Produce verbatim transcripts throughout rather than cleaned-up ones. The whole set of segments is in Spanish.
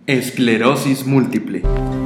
Esclerosis múltiple.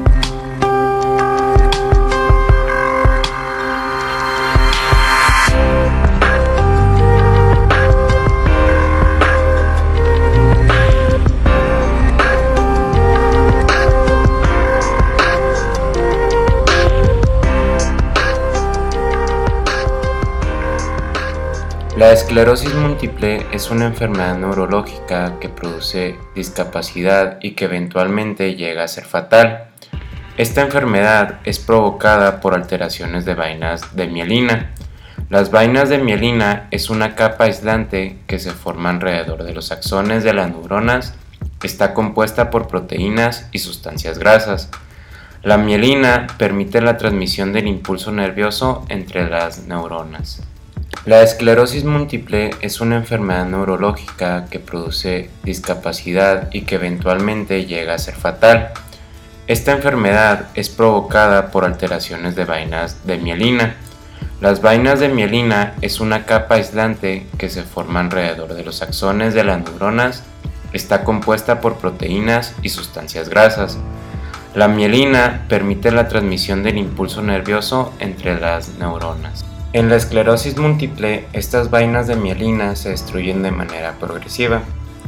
La esclerosis múltiple es una enfermedad neurológica que produce discapacidad y que eventualmente llega a ser fatal. Esta enfermedad es provocada por alteraciones de vainas de mielina. Las vainas de mielina es una capa aislante que se forma alrededor de los axones de las neuronas. Está compuesta por proteínas y sustancias grasas. La mielina permite la transmisión del impulso nervioso entre las neuronas. La esclerosis múltiple es una enfermedad neurológica que produce discapacidad y que eventualmente llega a ser fatal. Esta enfermedad es provocada por alteraciones de vainas de mielina. Las vainas de mielina es una capa aislante que se forma alrededor de los axones de las neuronas. Está compuesta por proteínas y sustancias grasas. La mielina permite la transmisión del impulso nervioso entre las neuronas. En la esclerosis múltiple, estas vainas de mielina se destruyen de manera progresiva.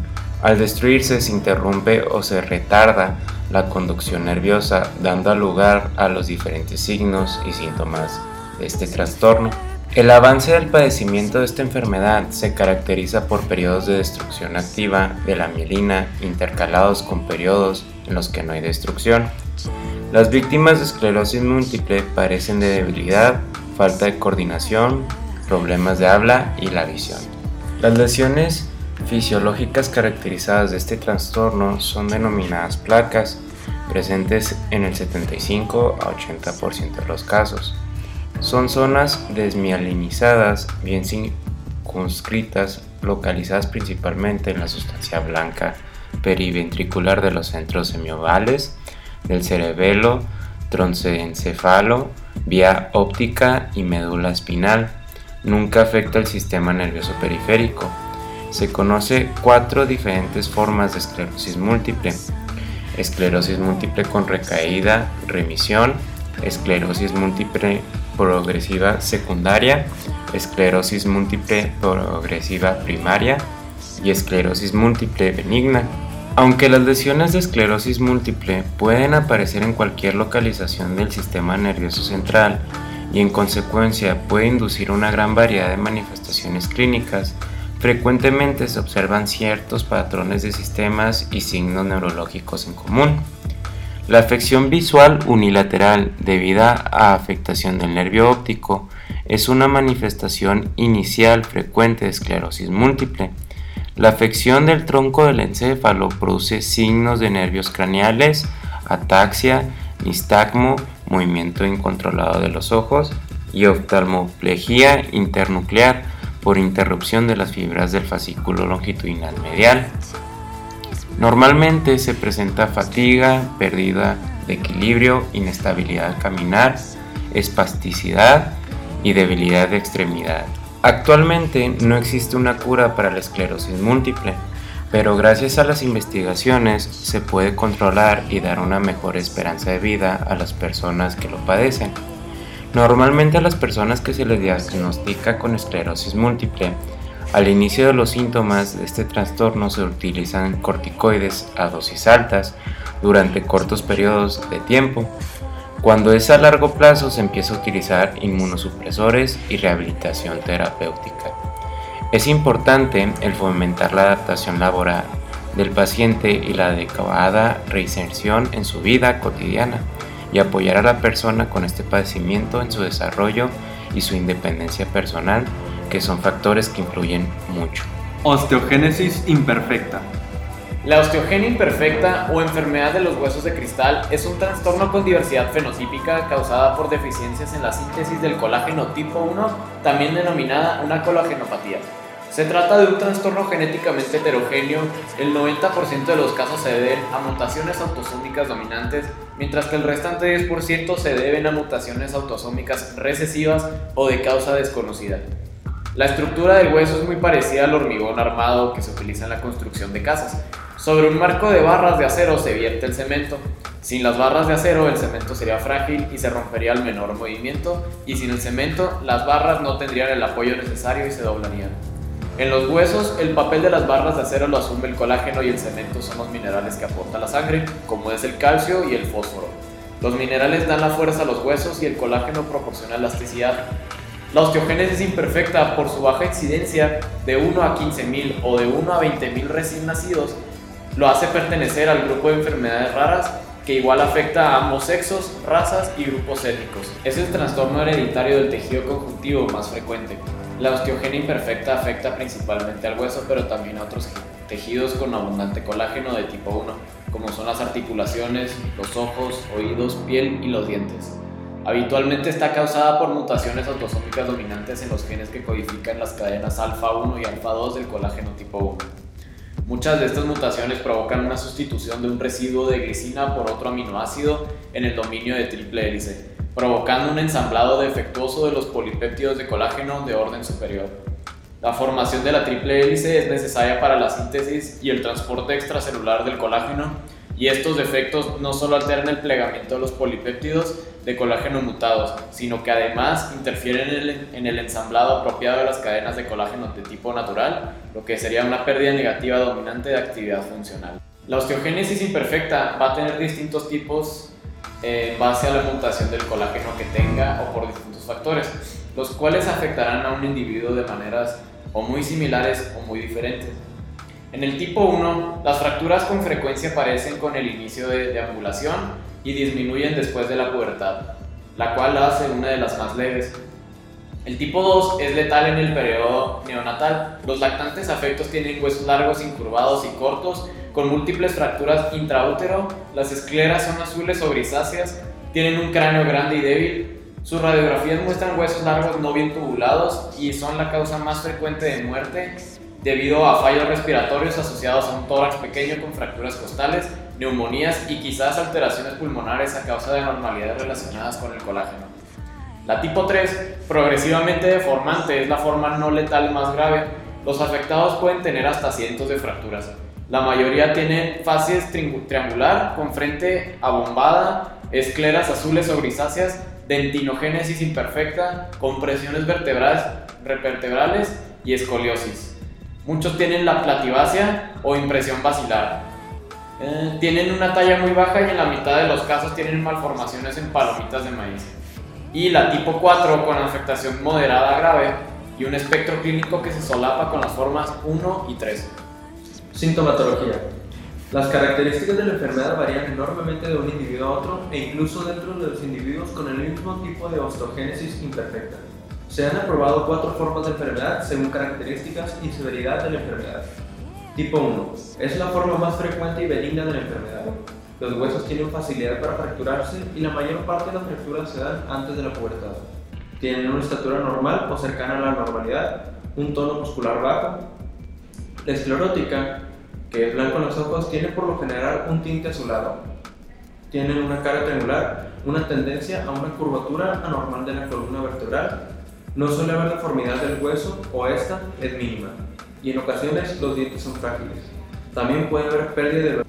Al destruirse se interrumpe o se retarda la conducción nerviosa, dando lugar a los diferentes signos y síntomas de este trastorno. El avance del padecimiento de esta enfermedad se caracteriza por periodos de destrucción activa de la mielina intercalados con periodos en los que no hay destrucción. Las víctimas de esclerosis múltiple padecen de debilidad, falta de coordinación, problemas de habla y la visión. Las lesiones fisiológicas caracterizadas de este trastorno son denominadas placas, presentes en el setenta y cinco a ochenta por ciento de los casos. Son zonas desmielinizadas, bien circunscritas, localizadas principalmente en la sustancia blanca periventricular de los centros semiovales, del cerebelo, troncoencéfalo, vía óptica y médula espinal. Nunca afecta el sistema nervioso periférico. Se conoce cuatro diferentes formas de esclerosis múltiple: esclerosis múltiple con recaída, remisión, esclerosis múltiple progresiva secundaria, esclerosis múltiple progresiva primaria y esclerosis múltiple benigna. Aunque las lesiones de esclerosis múltiple pueden aparecer en cualquier localización del sistema nervioso central y en consecuencia puede inducir una gran variedad de manifestaciones clínicas, frecuentemente se observan ciertos patrones de sistemas y signos neurológicos en común. La afección visual unilateral debida a afectación del nervio óptico es una manifestación inicial frecuente de esclerosis múltiple. La afección del tronco del encéfalo produce signos de nervios craneales, ataxia, nistagmo, movimiento incontrolado de los ojos y oftalmoplegia internuclear por interrupción de las fibras del fascículo longitudinal medial. Normalmente se presenta fatiga, pérdida de equilibrio, inestabilidad al caminar, espasticidad y debilidad de extremidad. Actualmente no existe una cura para la esclerosis múltiple, pero gracias a las investigaciones se puede controlar y dar una mejor esperanza de vida a las personas que lo padecen. Normalmente a las personas que se les diagnostica con esclerosis múltiple, al inicio de los síntomas de este trastorno se utilizan corticoides a dosis altas durante cortos periodos de tiempo. Cuando es a largo plazo se empieza a utilizar inmunosupresores y rehabilitación terapéutica. Es importante el fomentar la adaptación laboral del paciente y la adecuada reinserción en su vida cotidiana y apoyar a la persona con este padecimiento en su desarrollo y su independencia personal, que son factores que influyen mucho. Osteogénesis imperfecta. La osteogenia imperfecta o enfermedad de los huesos de cristal es un trastorno con diversidad fenotípica causada por deficiencias en la síntesis del colágeno tipo uno, también denominada una colagenopatía. Se trata de un trastorno genéticamente heterogéneo. El noventa por ciento de los casos se deben a mutaciones autosómicas dominantes, mientras que el restante diez por ciento se deben a mutaciones autosómicas recesivas o de causa desconocida. La estructura del hueso es muy parecida al hormigón armado que se utiliza en la construcción de casas. Sobre un marco de barras de acero se vierte el cemento. Sin las barras de acero el cemento sería frágil y se rompería al menor movimiento, y sin el cemento las barras no tendrían el apoyo necesario y se doblarían. En los huesos, el papel de las barras de acero lo asume el colágeno y el cemento son los minerales que aporta la sangre, como es el calcio y el fósforo. Los minerales dan la fuerza a los huesos y el colágeno proporciona elasticidad. La osteogénesis imperfecta, por su baja incidencia de uno a quince mil o de uno a veinte mil recién nacidos, lo hace pertenecer al grupo de enfermedades raras que igual afecta a ambos sexos, razas y grupos étnicos. Es el trastorno hereditario del tejido conjuntivo más frecuente. La osteogenia imperfecta afecta principalmente al hueso, pero también a otros tejidos con abundante colágeno de tipo uno, como son las articulaciones, los ojos, oídos, piel y los dientes. Habitualmente está causada por mutaciones autosómicas dominantes en los genes que codifican las cadenas alfa uno y alfa dos del colágeno tipo uno. Muchas de estas mutaciones provocan una sustitución de un residuo de glicina por otro aminoácido en el dominio de triple hélice, provocando un ensamblado defectuoso de los polipéptidos de colágeno de orden superior. La formación de la triple hélice es necesaria para la síntesis y el transporte extracelular del colágeno, y estos defectos no solo alteran el plegamiento de los polipéptidos de colágeno mutados, sino que además interfieren en el, en el ensamblado apropiado de las cadenas de colágeno de tipo natural, lo que sería una pérdida negativa dominante de actividad funcional. La osteogénesis imperfecta va a tener distintos tipos en base a la mutación del colágeno que tenga o por distintos factores, los cuales afectarán a un individuo de maneras o muy similares o muy diferentes. En el tipo uno, las fracturas con frecuencia aparecen con el inicio de deambulación y disminuyen después de la pubertad, la cual la hace una de las más leves. El tipo dos es letal en el periodo neonatal. Los lactantes afectos tienen huesos largos, incurvados y cortos, con múltiples fracturas intraútero. Las escleras son azules o grisáceas, tienen un cráneo grande y débil. Sus radiografías muestran huesos largos no bien tubulados y son la causa más frecuente de muerte debido a fallos respiratorios asociados a un tórax pequeño con fracturas costales, neumonías y quizás alteraciones pulmonares a causa de anormalidades relacionadas con el colágeno. La tipo tres, progresivamente deformante, es la forma no letal más grave. Los afectados pueden tener hasta cientos de fracturas. La mayoría tienen facies triangular con frente abombada, escleras azules o grisáceas, dentinogénesis imperfecta, compresiones vertebrales, vertebrales y escoliosis. Muchos tienen la plativácea o impresión basilar. Eh, tienen una talla muy baja y en la mitad de los casos tienen malformaciones en palomitas de maíz. Y la tipo cuatro con afectación moderada grave y un espectro clínico que se solapa con las formas uno y tres. Sintomatología. Las características de la enfermedad varían enormemente de un individuo a otro e incluso dentro de los individuos con el mismo tipo de osteogénesis imperfecta. Se han aprobado cuatro formas de enfermedad según características y severidad de la enfermedad. Tipo uno. Es la forma más frecuente y benigna de la enfermedad. Los huesos tienen facilidad para fracturarse y la mayor parte de las fracturas se dan antes de la pubertad. Tienen una estatura normal o cercana a la normalidad, un tono muscular bajo. La esclerótica, que es blanco en los ojos, tiene por lo general un tinte azulado. Tienen una cara triangular, una tendencia a una curvatura anormal de la columna vertebral. No suele haber deformidad del hueso o esta es mínima, y en ocasiones los dientes son frágiles. También puede haber pérdida de...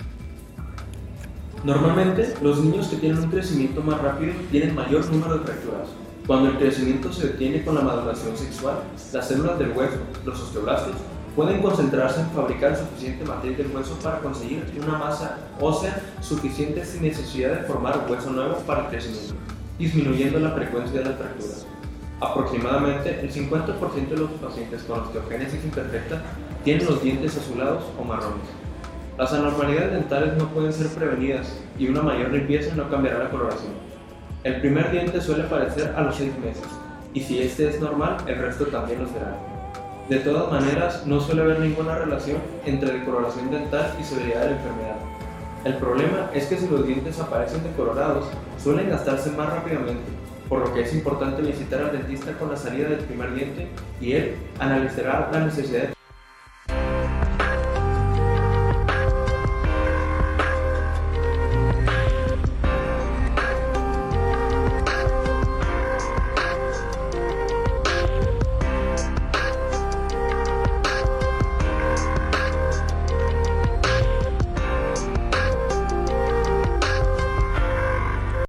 Normalmente, los niños que tienen un crecimiento más rápido tienen mayor número de fracturas. Cuando el crecimiento se detiene con la maduración sexual, las células del hueso, los osteoblastos, pueden concentrarse en fabricar suficiente matriz del hueso para conseguir una masa ósea suficiente sin necesidad de formar hueso nuevo para el crecimiento, disminuyendo la frecuencia de las fracturas. Aproximadamente el cincuenta por ciento de los pacientes con osteogénesis imperfecta tienen los dientes azulados o marrones. Las anormalidades dentales no pueden ser prevenidas y una mayor limpieza no cambiará la coloración. El primer diente suele aparecer a los seis meses y si este es normal, el resto también lo será. De todas maneras, no suele haber ninguna relación entre decoloración dental y severidad de la enfermedad. El problema es que si los dientes aparecen decolorados, suelen gastarse más rápidamente, por lo que es importante visitar al dentista con la salida del primer diente y él analizará la necesidad de